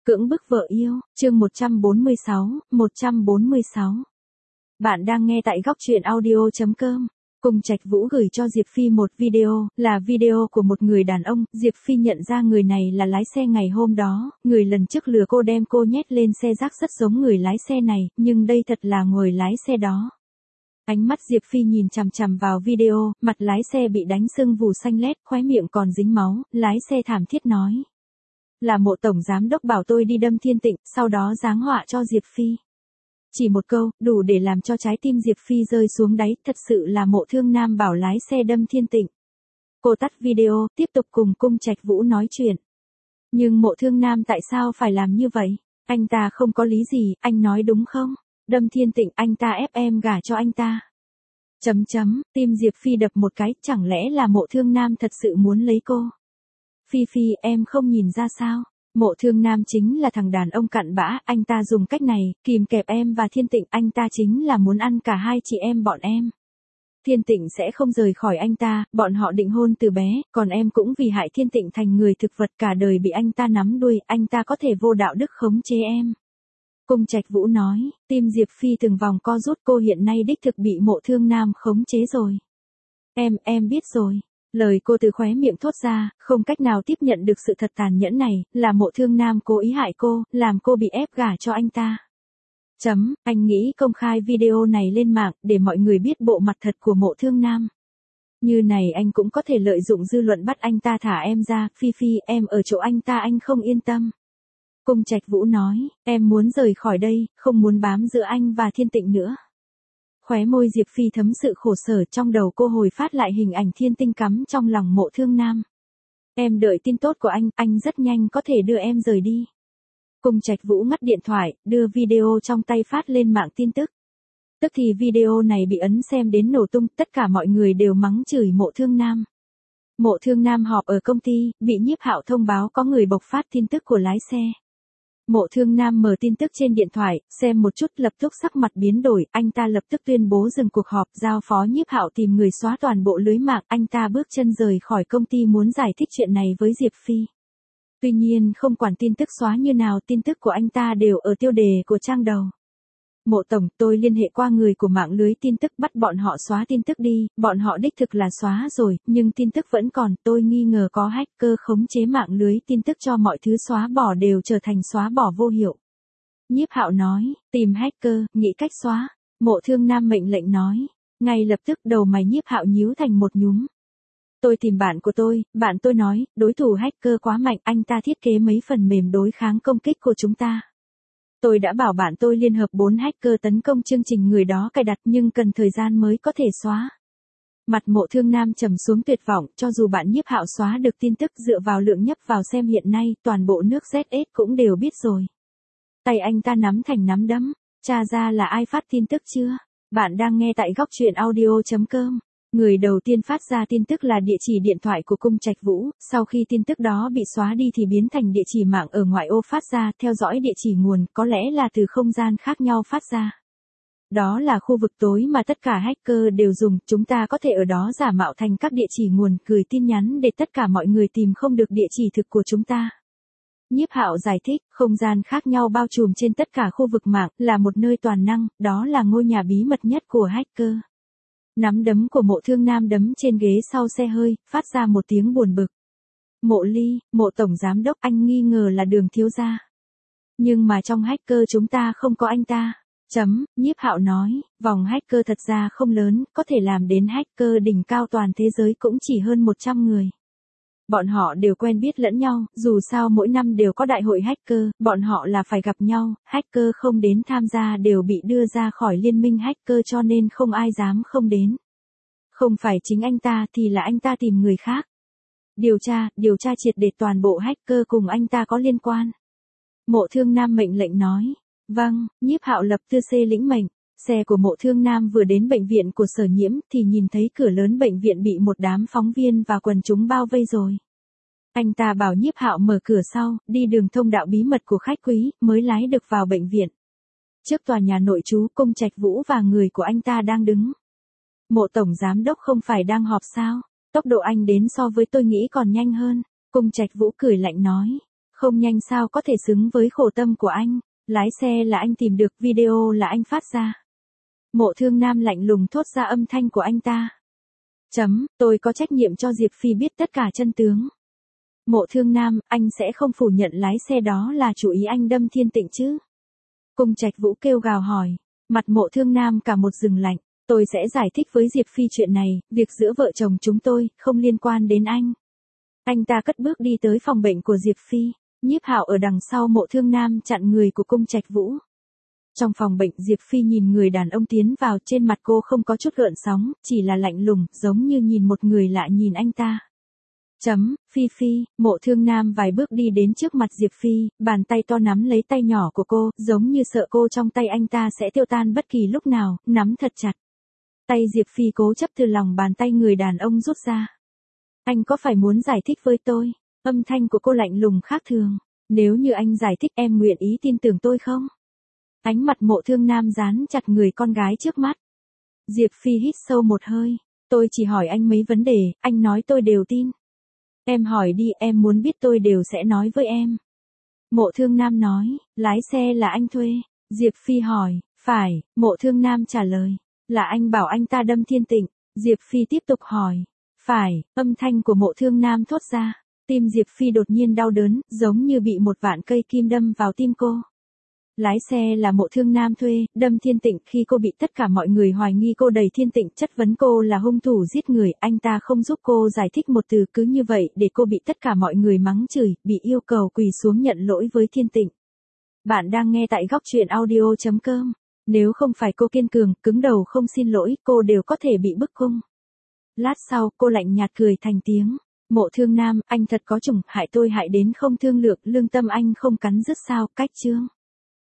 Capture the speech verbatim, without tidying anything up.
Cưỡng bức vợ yêu, chương một trăm bốn mươi sáu, một trăm bốn mươi sáu. Bạn đang nghe tại góc truyện audio chấm com. Cung Trạch Vũ gửi cho Diệp Phi một video, là video của một người đàn ông. Diệp Phi nhận ra người này là lái xe ngày hôm đó, người lần trước lừa cô đem cô nhét lên xe rác rất giống người lái xe này, nhưng đây thật là người lái xe đó. Ánh mắt Diệp Phi nhìn chằm chằm vào video, mặt lái xe bị đánh sưng vù xanh lét, khóe miệng còn dính máu, lái xe thảm thiết nói. Là Mộ tổng giám đốc bảo tôi đi đâm Thiên Tịnh, sau đó giáng họa cho Diệp Phi. Chỉ một câu, đủ để làm cho trái tim Diệp Phi rơi xuống đáy, thật sự là Mộ Thương Nam bảo lái xe đâm Thiên Tịnh. Cô tắt video, tiếp tục cùng Cung Trạch Vũ nói chuyện. Nhưng Mộ Thương Nam tại sao phải làm như vậy? Anh ta không có lý gì, anh nói đúng không? Đâm Thiên Tịnh, anh ta ép em gả cho anh ta. Chấm chấm, tim Diệp Phi đập một cái, chẳng lẽ là Mộ Thương Nam thật sự muốn lấy cô? Phi Phi, em không nhìn ra sao? Mộ Thương Nam chính là thằng đàn ông cặn bã, anh ta dùng cách này, kìm kẹp em và Thiên Tịnh, anh ta chính là muốn ăn cả hai chị em bọn em. Thiên Tịnh sẽ không rời khỏi anh ta, bọn họ định hôn từ bé, còn em cũng vì hại Thiên Tịnh thành người thực vật cả đời bị anh ta nắm đuôi, anh ta có thể vô đạo đức khống chế em. Cung Trạch Vũ nói, tim Diệp Phi từng vòng co rút, cô hiện nay đích thực bị Mộ Thương Nam khống chế rồi. Em, em biết rồi. Lời cô từ khóe miệng thốt ra, không cách nào tiếp nhận được sự thật tàn nhẫn này, là Mộ Thương Nam cố ý hại cô, làm cô bị ép gả cho anh ta. Chấm, anh nghĩ công khai video này lên mạng, để mọi người biết bộ mặt thật của Mộ Thương Nam. Như này anh cũng có thể lợi dụng dư luận bắt anh ta thả em ra, Phi Phi, em ở chỗ anh ta anh không yên tâm. Cung Trạch Vũ nói, em muốn rời khỏi đây, không muốn bám giữa anh và Thiên Tịnh nữa. Khóe môi Diệp Phi thấm sự khổ sở, trong đầu cô hồi phát lại hình ảnh Thiên Tinh cắm trong lòng Mộ Thương Nam. Em đợi tin tốt của anh, anh rất nhanh có thể đưa em rời đi. Cung Trạch Vũ ngắt điện thoại, đưa video trong tay phát lên mạng tin tức. Tức thì video này bị ấn xem đến nổ tung, tất cả mọi người đều mắng chửi Mộ Thương Nam. Mộ Thương Nam họp ở công ty, bị Nhiếp Hạo thông báo có người bộc phát tin tức của lái xe. Mộ Thương Nam mở tin tức trên điện thoại, xem một chút lập tức sắc mặt biến đổi, anh ta lập tức tuyên bố dừng cuộc họp, giao phó Nhiếp Hạo tìm người xóa toàn bộ lưới mạng, anh ta bước chân rời khỏi công ty muốn giải thích chuyện này với Diệp Phi. Tuy nhiên không quản tin tức xóa như nào, tin tức của anh ta đều ở tiêu đề của trang đầu. Mộ tổng, tôi liên hệ qua người của mạng lưới tin tức bắt bọn họ xóa tin tức đi, bọn họ đích thực là xóa rồi, nhưng tin tức vẫn còn, tôi nghi ngờ có hacker khống chế mạng lưới tin tức cho mọi thứ xóa bỏ đều trở thành xóa bỏ vô hiệu. Nhiếp Hạo nói, tìm hacker, nghĩ cách xóa. Mộ Thương Nam mệnh lệnh nói, ngay lập tức đầu mày Nhiếp Hạo nhíu thành một nhúm. Tôi tìm bạn của tôi, bạn tôi nói, đối thủ hacker quá mạnh, anh ta thiết kế mấy phần mềm đối kháng công kích của chúng ta. Tôi đã bảo bạn tôi liên hợp bốn hacker tấn công chương trình người đó cài đặt nhưng cần thời gian mới có thể xóa. Mặt Mộ Thương Nam trầm xuống tuyệt vọng, cho dù bạn Nhiếp Hạo xóa được tin tức dựa vào lượng nhấp vào xem hiện nay, toàn bộ nước Z S cũng đều biết rồi. Tay anh ta nắm thành nắm đấm, tra ra là ai phát tin tức chưa? Bạn đang nghe tại góc truyện audio chấm com. Người đầu tiên phát ra tin tức là địa chỉ điện thoại của Cung Trạch Vũ, sau khi tin tức đó bị xóa đi thì biến thành địa chỉ mạng ở ngoại ô phát ra, theo dõi địa chỉ nguồn, có lẽ là từ không gian khác nhau phát ra. Đó là khu vực tối mà tất cả hacker đều dùng, chúng ta có thể ở đó giả mạo thành các địa chỉ nguồn, gửi tin nhắn để tất cả mọi người tìm không được địa chỉ thực của chúng ta. Nhiếp Hạo giải thích, không gian khác nhau bao trùm trên tất cả khu vực mạng, là một nơi toàn năng, đó là ngôi nhà bí mật nhất của hacker. Nắm đấm của Mộ Thương Nam đấm trên ghế sau xe hơi, phát ra một tiếng buồn bực. Mộ Ly, Mộ tổng giám đốc, anh nghi ngờ là Đường thiếu gia. Nhưng mà trong hacker chúng ta không có anh ta. Chấm, Nhiếp Hạo nói, vòng hacker thật ra không lớn, có thể làm đến hacker đỉnh cao toàn thế giới cũng chỉ hơn một trăm người. Bọn họ đều quen biết lẫn nhau, dù sao mỗi năm đều có đại hội hacker, bọn họ là phải gặp nhau, hacker không đến tham gia đều bị đưa ra khỏi liên minh hacker cho nên không ai dám không đến. Không phải chính anh ta thì là anh ta tìm người khác. Điều tra, điều tra triệt để toàn bộ hacker cùng anh ta có liên quan. Mộ Thương Nam mệnh lệnh nói, vâng, Nhiếp Hạo lập tư xê lĩnh mệnh. Xe của Mộ Thương Nam vừa đến bệnh viện của Sở Nhiễm thì nhìn thấy cửa lớn bệnh viện bị một đám phóng viên và quần chúng bao vây rồi. Anh ta bảo Nhiếp Hạo mở cửa sau, đi đường thông đạo bí mật của khách quý, mới lái được vào bệnh viện. Trước tòa nhà nội trú, Cung Trạch Vũ và người của anh ta đang đứng. Mộ tổng giám đốc không phải đang họp sao? Tốc độ anh đến so với tôi nghĩ còn nhanh hơn. Cung Trạch Vũ cười lạnh nói. Không nhanh sao có thể xứng với khổ tâm của anh. Lái xe là anh tìm được, video là anh phát ra. Mộ Thương Nam lạnh lùng thốt ra âm thanh của anh ta. Chấm, tôi có trách nhiệm cho Diệp Phi biết tất cả chân tướng. Mộ Thương Nam, anh sẽ không phủ nhận lái xe đó là chủ ý anh đâm Thiên Tịnh chứ? Cung Trạch Vũ kêu gào hỏi. Mặt Mộ Thương Nam cả một rừng lạnh. Tôi sẽ giải thích với Diệp Phi chuyện này, việc giữa vợ chồng chúng tôi, không liên quan đến anh. Anh ta cất bước đi tới phòng bệnh của Diệp Phi. Nhiếp Hạo ở đằng sau Mộ Thương Nam chặn người của Cung Trạch Vũ. Trong phòng bệnh Diệp Phi nhìn người đàn ông tiến vào, trên mặt cô không có chút gợn sóng, chỉ là lạnh lùng, giống như nhìn một người lạ nhìn anh ta. Chấm, Phi Phi, Mộ Thương Nam vài bước đi đến trước mặt Diệp Phi, bàn tay to nắm lấy tay nhỏ của cô, giống như sợ cô trong tay anh ta sẽ tiêu tan bất kỳ lúc nào, nắm thật chặt. Tay Diệp Phi cố chấp từ lòng bàn tay người đàn ông rút ra. Anh có phải muốn giải thích với tôi? Âm thanh của cô lạnh lùng khác thường. Nếu như anh giải thích em nguyện ý tin tưởng tôi không? Ánh mặt Mộ Thương Nam dán chặt người con gái trước mắt. Diệp Phi hít sâu một hơi. Tôi chỉ hỏi anh mấy vấn đề, anh nói tôi đều tin. Em hỏi đi, em muốn biết tôi đều sẽ nói với em. Mộ Thương Nam nói, lái xe là anh thuê. Diệp Phi hỏi, phải, Mộ Thương Nam trả lời. Là anh bảo anh ta đâm Thiên Tịnh. Diệp Phi tiếp tục hỏi. Phải, âm thanh của Mộ Thương Nam thốt ra. Tim Diệp Phi đột nhiên đau đớn, giống như bị một vạn cây kim đâm vào tim cô. Lái xe là Mộ Thương Nam thuê, đâm Thiên Tịnh khi cô bị tất cả mọi người hoài nghi cô đẩy Thiên Tịnh, chất vấn cô là hung thủ giết người, anh ta không giúp cô giải thích một từ, cứ như vậy để cô bị tất cả mọi người mắng chửi, bị yêu cầu quỳ xuống nhận lỗi với Thiên Tịnh. Bạn đang nghe tại góc truyện audio chấm com. Nếu không phải cô kiên cường, cứng đầu không xin lỗi, cô đều có thể bị bức cung. Lát sau, cô lạnh nhạt cười thành tiếng. Mộ Thương Nam, anh thật có chủng, hại tôi hại đến không thương lượng, lương tâm anh không cắn rứt sao, cách chương.